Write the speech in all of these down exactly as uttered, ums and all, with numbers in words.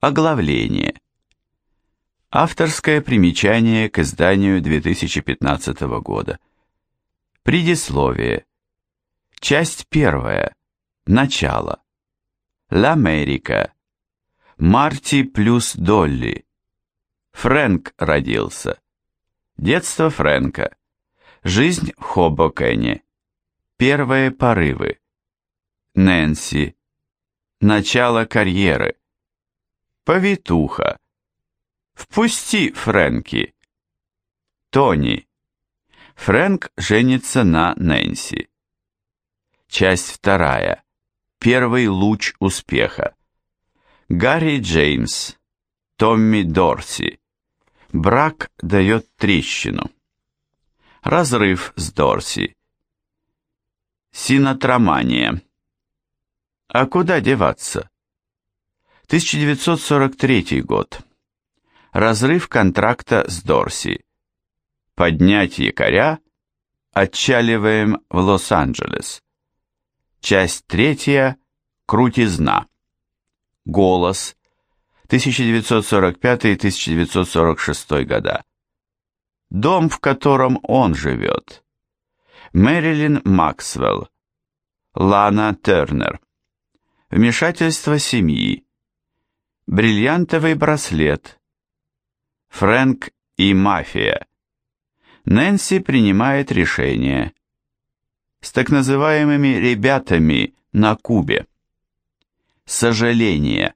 Оглавление. Авторское примечание к изданию две тысячи пятнадцатого года. Предисловие. Часть первая. Начало. L'Америка. Марти плюс Долли. Фрэнк родился. Детство Фрэнка. Жизнь в Хобокене. Первые порывы. Нэнси. Начало карьеры. Повитуха. Впусти, Фрэнки. Тони. Фрэнк женится на Нэнси. Часть вторая. Первый луч успеха. Гарри Джеймс. Томми Дорси. Брак дает трещину. Разрыв с Дорси. Синатромания. А куда деваться? тысяча девятьсот сорок третий год. Разрыв контракта с Дорси. Поднять якоря. Отчаливаем в Лос-Анджелес. Часть третья. Крутизна. Голос. тысяча девятьсот сорок пятый — тысяча девятьсот сорок шестой года. Дом, в котором он живет. Мэрилин Максвелл. Лана Тернер. Вмешательство семьи. Бриллиантовый браслет. Фрэнк и мафия. Нэнси принимает решение. С так называемыми ребятами на Кубе. Сожаление.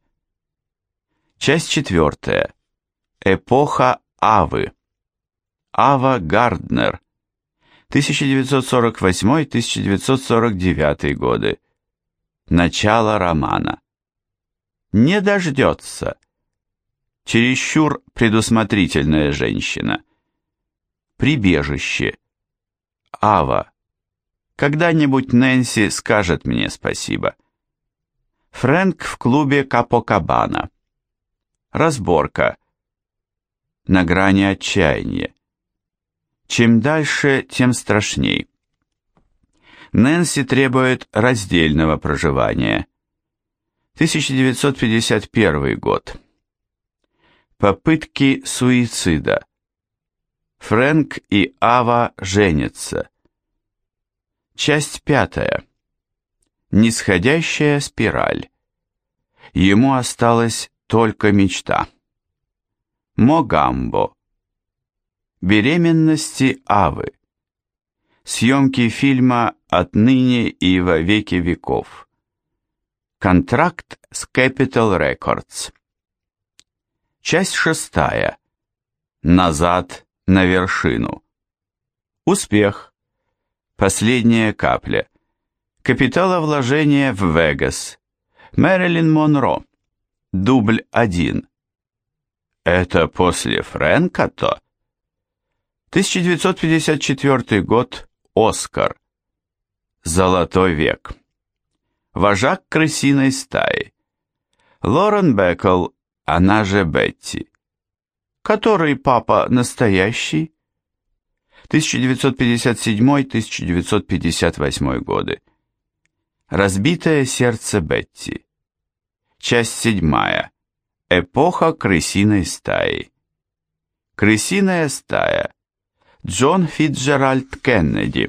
Часть четвертая. Эпоха Авы. Ава Гарднер. тысяча девятьсот сорок восьмой — тысяча девятьсот сорок девятый годы. Начало романа. Не дождется. Чересчур предусмотрительная женщина. Прибежище. Ава. Когда-нибудь Нэнси скажет мне спасибо. Фрэнк в клубе Капокабана. Разборка. На грани отчаяния. Чем дальше, тем страшней. Нэнси требует раздельного проживания. тысяча девятьсот пятьдесят первый год. Попытки суицида. Фрэнк и Ава женятся. Часть пятая. Нисходящая спираль. Ему осталась только мечта. Могамбо. Беременности Авы. Съемки фильма «Отныне и во веки веков». Контракт с Capitol Records. Часть шестая. Назад на вершину. Успех. Последняя капля. Капиталовложение в Вегас. Мэрилин Монро. Дубль один. Это после Фрэнка-то? тысяча девятьсот пятьдесят четвёртый год. Оскар. Золотой век. Вожак крысиной стаи. Лорен Бэкл, она же Бетти. Который папа настоящий? тысяча девятьсот пятьдесят седьмой — тысяча девятьсот пятьдесят восьмой годы. Разбитое сердце Бетти. Часть седьмая. Эпоха крысиной стаи. Крысиная стая. Джон Фицджеральд Кеннеди.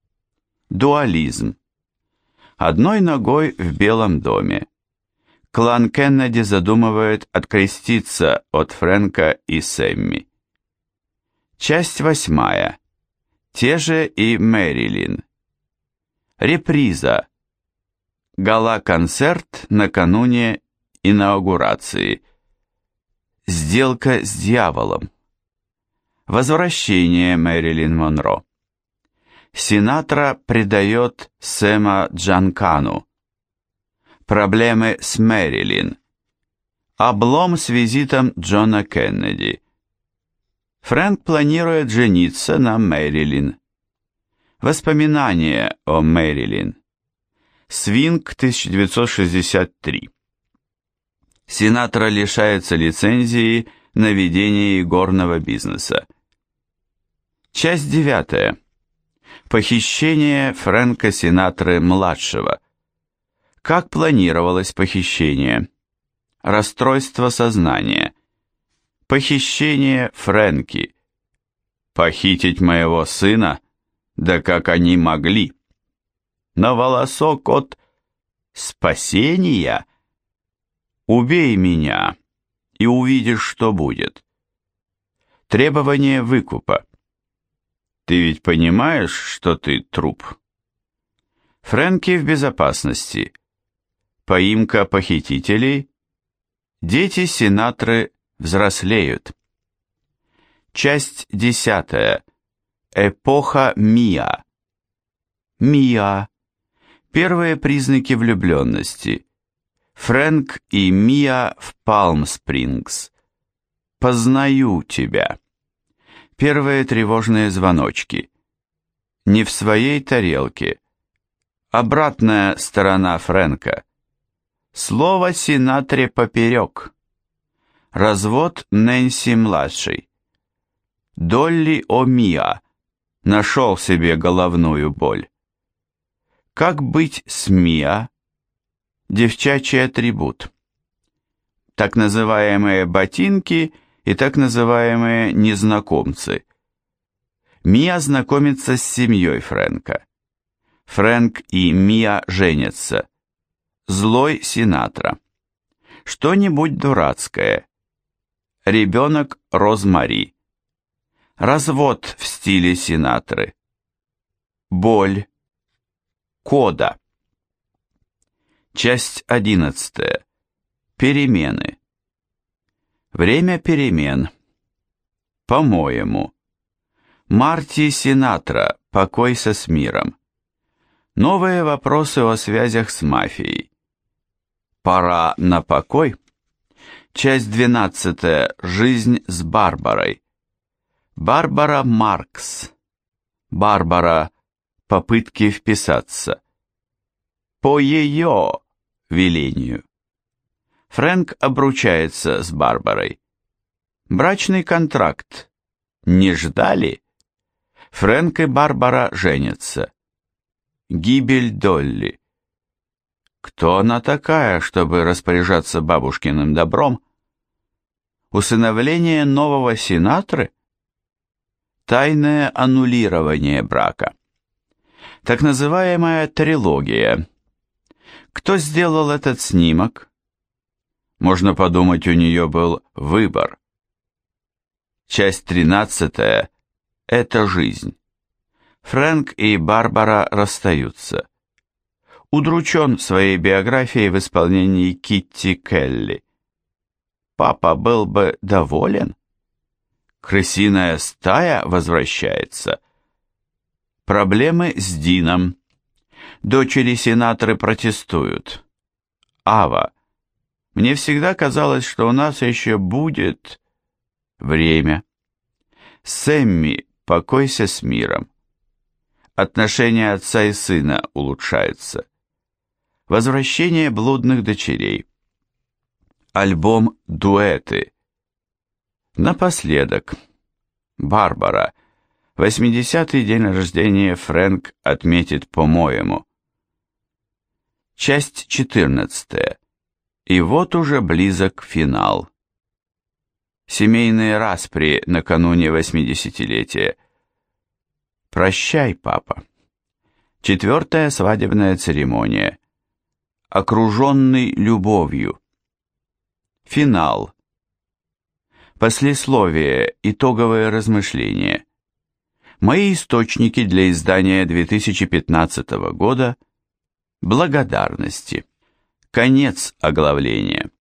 Дуализм. Одной ногой в Белом доме. Клан Кеннеди задумывает откреститься от Фрэнка и Сэмми. Часть восьмая. Те же и Мэрилин. Реприза. Гала-концерт накануне инаугурации. Сделка с дьяволом. Возвращение Мэрилин Монро. Синатра предает Сэма Джанкану. Проблемы с Мэрилин. Облом с визитом Джона Кеннеди. Фрэнк планирует жениться на Мэрилин. Воспоминания о Мэрилин. Свинг тысяча девятьсот шестьдесят три. Синатра лишается лицензии на ведение игорного бизнеса. Часть девятая. Похищение Фрэнка Синатры-младшего. Как планировалось похищение? Расстройство сознания. Похищение Фрэнки. Похитить моего сына? Да как они могли? На волосок от спасения? Убей меня, и увидишь, что будет. Требование выкупа. Ты ведь понимаешь, что ты труп? Фрэнки в безопасности. Поимка похитителей. Дети Синатры взрослеют. Часть десятая. Эпоха Миа. Миа. Первые признаки влюбленности. Фрэнк и Миа в Палм-Спрингс. Познаю тебя. Первые тревожные звоночки. Не в своей тарелке. Обратная сторона Фрэнка. Слово Синатре поперек. Развод Нэнси-младшей. Долли О'Миа нашел себе головную боль. Как быть с Миа? Девчачий атрибут. Так называемые ботинки и так называемые незнакомцы. Миа знакомится с семьей Фрэнка. Фрэнк и Миа женятся. Злой Синатра. Что-нибудь дурацкое. Ребенок Розмари. Развод в стиле Синатры. Боль. Кода. Часть одиннадцатая. Перемены. Время перемен. По-моему. Марти Синатра. Покойся с миром. Новые вопросы о связях с мафией. Пора на покой. Часть двенадцатая. Жизнь с Барбарой. Барбара Маркс. Барбара. Попытки вписаться. По ее велению. Фрэнк обручается с Барбарой. Брачный контракт. Не ждали? Фрэнк и Барбара женятся. Гибель Долли. Кто она такая, чтобы распоряжаться бабушкиным добром? Усыновление нового Синатры? Тайное аннулирование брака. Так называемая трилогия. Кто сделал этот снимок? Можно подумать, у нее был выбор. Часть тринадцатая. Это жизнь. Фрэнк и Барбара расстаются. Удручен своей биографией в исполнении Китти Келли. Папа был бы доволен. Крысиная стая возвращается. Проблемы с Дином. Дочери Синатры протестуют. Ава. Мне всегда казалось, что у нас еще будет время. Сэмми, покойся с миром. Отношения отца и сына улучшаются. Возвращение блудных дочерей. Альбом «Дуэты». Напоследок. Барбара. восьмидесятый день рождения Фрэнк отметит по-моему. Часть четырнадцатая. И вот уже близок финал. Семейные распри накануне восьмидесятилетия. Прощай, папа. Четвертая свадебная церемония. Окруженный любовью. Финал. Послесловие. Итоговое размышление. Мои источники для издания две тысячи пятнадцатого года. Благодарности. Конец оглавления.